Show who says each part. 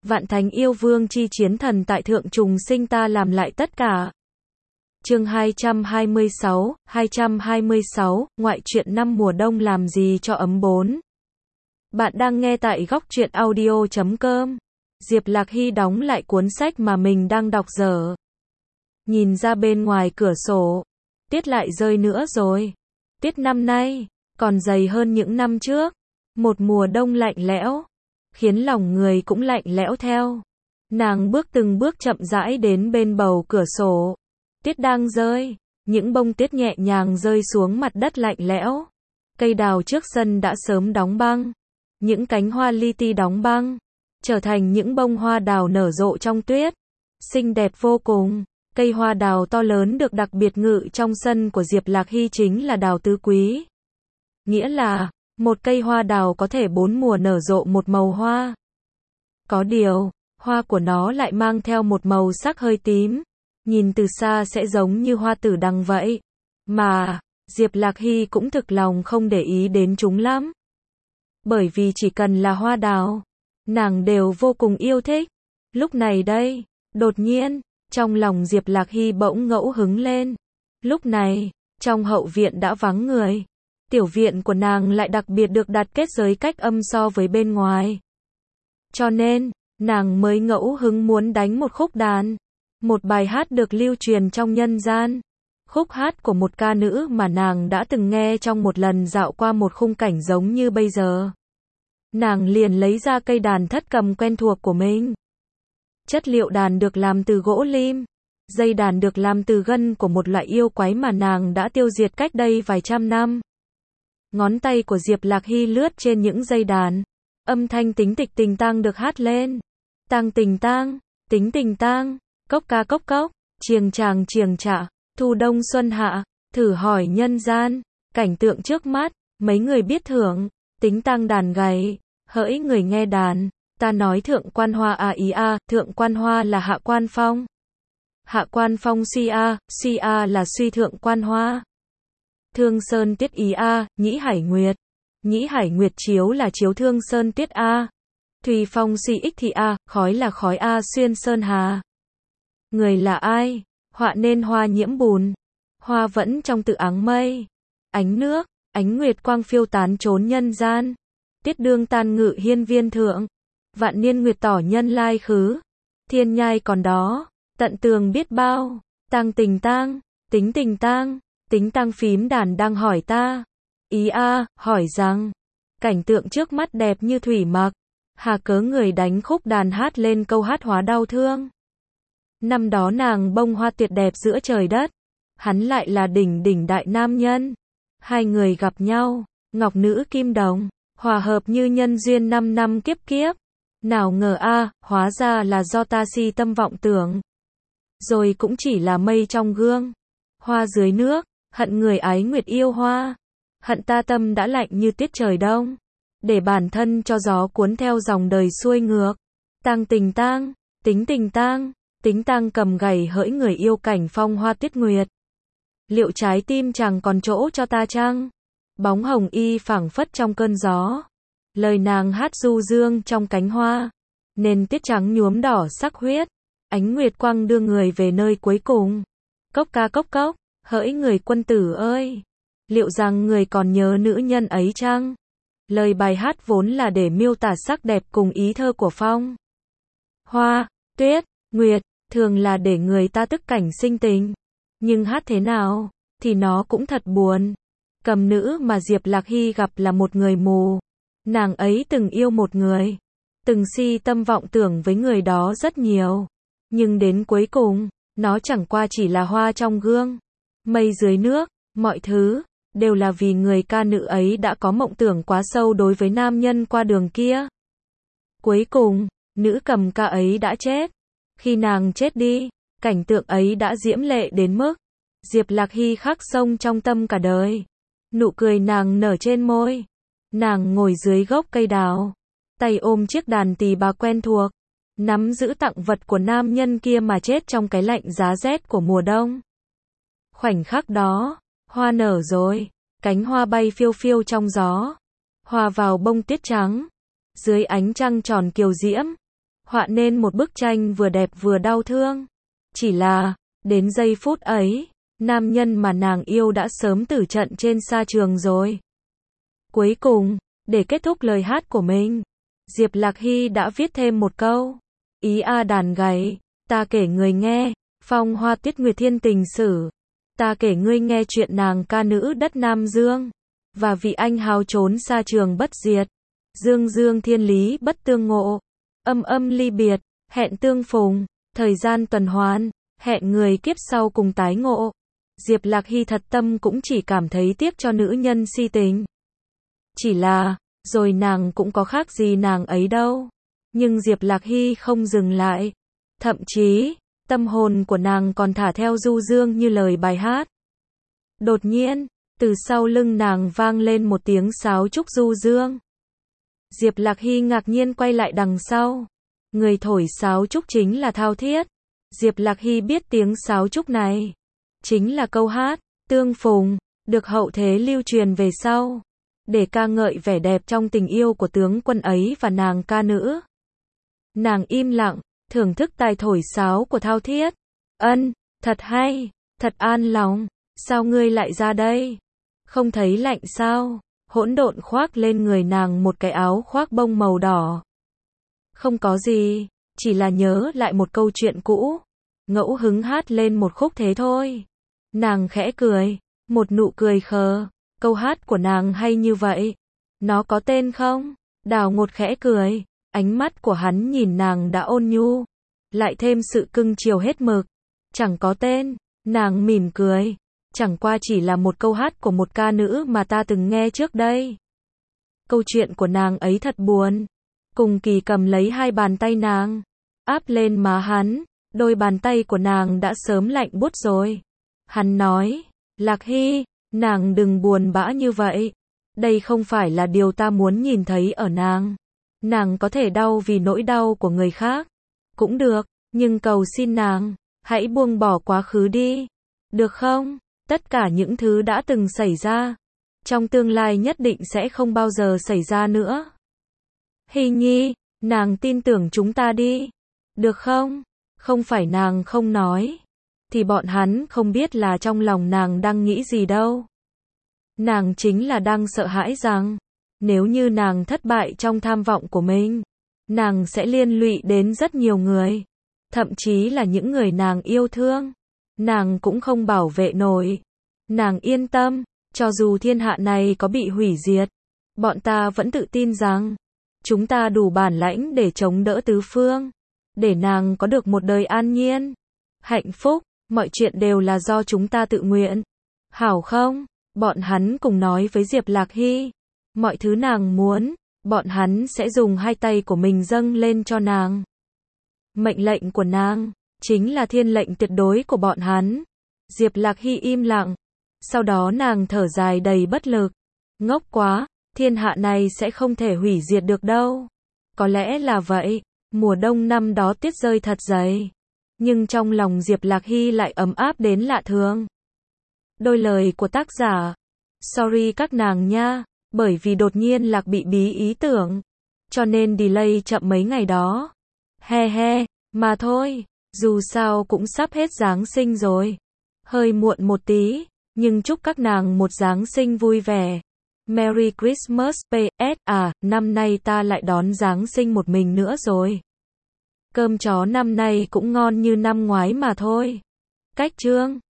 Speaker 1: Vạn thánh yêu vương chi chiến thần tại thượng trùng sinh ta làm lại tất cả. Chương 226, ngoại truyện năm mùa đông làm gì cho ấm 4. Bạn đang nghe tại góc truyện audio.com. Diệp Lạc Hy đóng lại cuốn sách mà mình đang đọc dở. Nhìn ra bên ngoài cửa sổ. Tiết lại rơi nữa rồi. Tiết năm nay còn dày hơn những năm trước. Một mùa đông lạnh lẽo, khiến lòng người cũng lạnh lẽo theo. Nàng từng bước chậm rãi đến bên bầu cửa sổ. Tiết đang rơi, những bông tuyết nhẹ nhàng rơi xuống mặt đất lạnh lẽo. Cây đào trước sân đã sớm đóng băng. Những cánh hoa li ti đóng băng, trở thành những bông hoa đào nở rộ trong tuyết. Xinh đẹp vô cùng. Cây hoa đào to lớn được đặc biệt ngự trong sân của Diệp Lạc Hy chính là đào tứ quý. Nghĩa là, một cây hoa đào có thể 4 mùa nở rộ một màu hoa. Có điều, hoa của nó lại mang theo một màu sắc hơi tím. Nhìn từ xa sẽ giống như hoa tử đằng vậy. Mà, Diệp Lạc Hy cũng thực lòng không để ý đến chúng lắm. Bởi vì chỉ cần là hoa đào, nàng đều vô cùng yêu thích. Lúc này đây, đột nhiên, trong lòng Diệp Lạc Hy bỗng ngẫu hứng lên. Lúc này, trong hậu viện đã vắng người. Tiểu viện của nàng lại đặc biệt được đặt kết giới cách âm so với bên ngoài. Cho nên, nàng mới ngẫu hứng muốn đánh một khúc đàn. Một bài hát được lưu truyền trong nhân gian. Khúc hát của một ca nữ mà nàng đã từng nghe trong một lần dạo qua một khung cảnh giống như bây giờ. Nàng liền lấy ra cây đàn thất cầm quen thuộc của mình. Chất liệu đàn được làm từ gỗ lim. Dây đàn được làm từ gân của một loại yêu quái mà nàng đã tiêu diệt cách đây vài trăm năm. Ngón tay của Diệp Lạc Hy lướt trên những dây đàn. Âm thanh tính tịch tình tang được hát lên. Tang tình tang, tính tình tang, cốc ca cốc cốc, chiềng chả, thu đông xuân hạ, thử hỏi nhân gian, cảnh tượng trước mắt, mấy người biết thưởng, tính tang đàn gầy, hỡi người nghe đàn, ta nói thượng quan hoa thượng quan hoa là Hạ Quan Phong. Hạ Quan Phong suy là suy thượng quan hoa. Thương sơn tiết nhĩ hải nguyệt chiếu là chiếu thương sơn tiết Thùy phong suy ích thị khói là khói xuyên sơn hà. Người là ai? Họa nên hoa nhiễm bùn. Hoa vẫn trong tự áng mây. Ánh nước, ánh nguyệt quang phiêu tán trốn nhân gian. Tiết đương tan ngự hiên viên thượng. Vạn niên nguyệt tỏ nhân lai khứ. Thiên nhai còn đó, tận tường biết bao. Tang tình tang, tính tình tang, tính tang phím đàn đang hỏi ta. Hỏi rằng, cảnh tượng trước mắt đẹp như thủy mặc. Hà cớ người đánh khúc đàn hát lên câu hát hóa đau thương. Năm đó nàng bông hoa tuyệt đẹp giữa trời đất. Hắn lại là đỉnh đại nam nhân. Hai người gặp nhau, ngọc nữ kim đồng, hòa hợp như nhân duyên 5 năm kiếp kiếp. Nào ngờ hóa ra là do ta si tâm vọng tưởng. Rồi cũng chỉ là mây trong gương. Hoa dưới nước, hận người ái nguyệt yêu hoa. Hận ta tâm đã lạnh như tiết trời đông. Để bản thân cho gió cuốn theo dòng đời xuôi ngược. Tang tình tang, tính tình tang, tính tang cầm gảy hỡi người yêu cảnh phong hoa tuyết nguyệt. Liệu trái tim chẳng còn chỗ cho ta chăng? Bóng hồng y phảng phất trong cơn gió. Lời nàng hát du dương trong cánh hoa. Nên tiết trắng nhuốm đỏ sắc huyết. Ánh nguyệt quang đưa người về nơi cuối cùng. Cốc ca cốc cốc, hỡi người quân tử ơi. Liệu rằng người còn nhớ nữ nhân ấy chăng? Lời bài hát vốn là để miêu tả sắc đẹp cùng ý thơ của phong. Hoa, tuyết, nguyệt, thường là để người ta tức cảnh sinh tình. Nhưng hát thế nào, thì nó cũng thật buồn. Cầm nữ mà Diệp Lạc Hy gặp là một người mù. Nàng ấy từng yêu một người. Từng si tâm vọng tưởng với người đó rất nhiều. Nhưng đến cuối cùng, nó chẳng qua chỉ là hoa trong gương. Mây dưới nước, mọi thứ đều là vì người ca nữ ấy đã có mộng tưởng quá sâu đối với nam nhân qua đường kia. Cuối cùng, nữ cầm ca ấy đã chết. Khi nàng chết đi, cảnh tượng ấy đã diễm lệ đến mức Diệp Lạc Hy khắc sâu trong tâm cả đời. Nụ cười nàng nở trên môi. Nàng ngồi dưới gốc cây đào, tay ôm chiếc đàn tỳ bà quen thuộc, nắm giữ tặng vật của nam nhân kia mà chết trong cái lạnh giá rét của mùa đông. Khoảnh khắc đó, hoa nở rồi, cánh hoa bay phiêu phiêu trong gió, hòa vào bông tuyết trắng, dưới ánh trăng tròn kiều diễm. họa nên một bức tranh vừa đẹp vừa đau thương. Chỉ là, đến giây phút ấy, nam nhân mà nàng yêu đã sớm tử trận trên sa trường rồi. Cuối cùng, để kết thúc lời hát của mình, Diệp Lạc Hy đã viết thêm một câu. Ý a đàn gảy, ta kể người nghe, phong hoa tuyết nguyệt thiên tình sử. Ta kể ngươi nghe chuyện nàng ca nữ đất Nam Dương. Và vị anh hào trốn xa trường bất diệt. Dương dương thiên lý bất tương ngộ. Âm âm ly biệt, hẹn tương phùng. Thời gian tuần hoàn, hẹn người kiếp sau cùng tái ngộ. Diệp Lạc Hy thật tâm cũng chỉ cảm thấy tiếc cho nữ nhân si tình. Chỉ là, rồi nàng cũng có khác gì nàng ấy đâu. Nhưng Diệp Lạc Hy không dừng lại. Thậm chí, tâm hồn của nàng còn thả theo du dương như lời bài hát. Đột nhiên, từ sau lưng nàng vang lên một tiếng sáo trúc du dương. Diệp Lạc Hy ngạc nhiên quay lại đằng sau. Người thổi sáo trúc chính là Thao Thiết. Diệp Lạc Hy biết tiếng sáo trúc này chính là câu hát Tương Phùng, được hậu thế lưu truyền về sau, để ca ngợi vẻ đẹp trong tình yêu của tướng quân ấy và nàng ca nữ. Nàng im lặng, thưởng thức tài thổi sáo của Thao Thiết. Ân, thật hay, thật an lòng. Sao ngươi lại ra đây? Không thấy lạnh sao? Hỗn độn khoác lên người nàng một cái áo khoác bông màu đỏ. Không có gì, chỉ là nhớ lại một câu chuyện cũ. Ngẫu hứng hát lên một khúc thế thôi. Nàng khẽ cười, một nụ cười khờ. Câu hát của nàng hay như vậy. Nó có tên không? Đào Ngột khẽ cười. Ánh mắt của hắn nhìn nàng đã ôn nhu, lại thêm sự cưng chiều hết mực. Chẳng có tên, nàng mỉm cười. Chẳng qua chỉ là một câu hát của một ca nữ mà ta từng nghe trước đây. Câu chuyện của nàng ấy thật buồn. Cùng Kỳ cầm lấy hai bàn tay nàng, áp lên má hắn. Đôi bàn tay của nàng đã sớm lạnh buốt rồi. Hắn nói, Lạc Hy, nàng đừng buồn bã như vậy. Đây không phải là điều ta muốn nhìn thấy ở nàng. Nàng có thể đau vì nỗi đau của người khác. Cũng được, nhưng cầu xin nàng, hãy buông bỏ quá khứ đi. Được không? Tất cả những thứ đã từng xảy ra, trong tương lai nhất định sẽ không bao giờ xảy ra nữa. Hy nhi, nàng tin tưởng chúng ta đi. Được không? Không phải nàng không nói, thì bọn hắn không biết là trong lòng nàng đang nghĩ gì đâu. Nàng chính là đang sợ hãi rằng, nếu như nàng thất bại trong tham vọng của mình, nàng sẽ liên lụy đến rất nhiều người. Thậm chí là những người nàng yêu thương. Nàng cũng không bảo vệ nổi. Nàng yên tâm, cho dù thiên hạ này có bị hủy diệt, bọn ta vẫn tự tin rằng, chúng ta đủ bản lãnh để chống đỡ tứ phương. Để nàng có được một đời an nhiên, hạnh phúc, mọi chuyện đều là do chúng ta tự nguyện. Hảo không? Bọn hắn cùng nói với Diệp Lạc Hy. Mọi thứ nàng muốn, bọn hắn sẽ dùng hai tay của mình dâng lên cho nàng. Mệnh lệnh của nàng, chính là thiên lệnh tuyệt đối của bọn hắn. Diệp Lạc Hy im lặng. Sau đó nàng thở dài đầy bất lực. Ngốc quá, thiên hạ này sẽ không thể hủy diệt được đâu. Có lẽ là vậy. Mùa đông năm đó tuyết rơi thật dày. Nhưng trong lòng Diệp Lạc Hy lại ấm áp đến lạ thường. Đôi lời của tác giả. Sorry các nàng nha, bởi vì đột nhiên Lạc bị bí ý tưởng. Cho nên delay chậm mấy ngày đó. He he, mà thôi, dù sao cũng sắp hết Giáng sinh rồi. Hơi muộn một tí, nhưng chúc các nàng một Giáng sinh vui vẻ. Merry Christmas, PS, năm nay ta lại đón Giáng sinh một mình nữa rồi. Cơm chó năm nay cũng ngon như năm ngoái mà thôi. Cách chương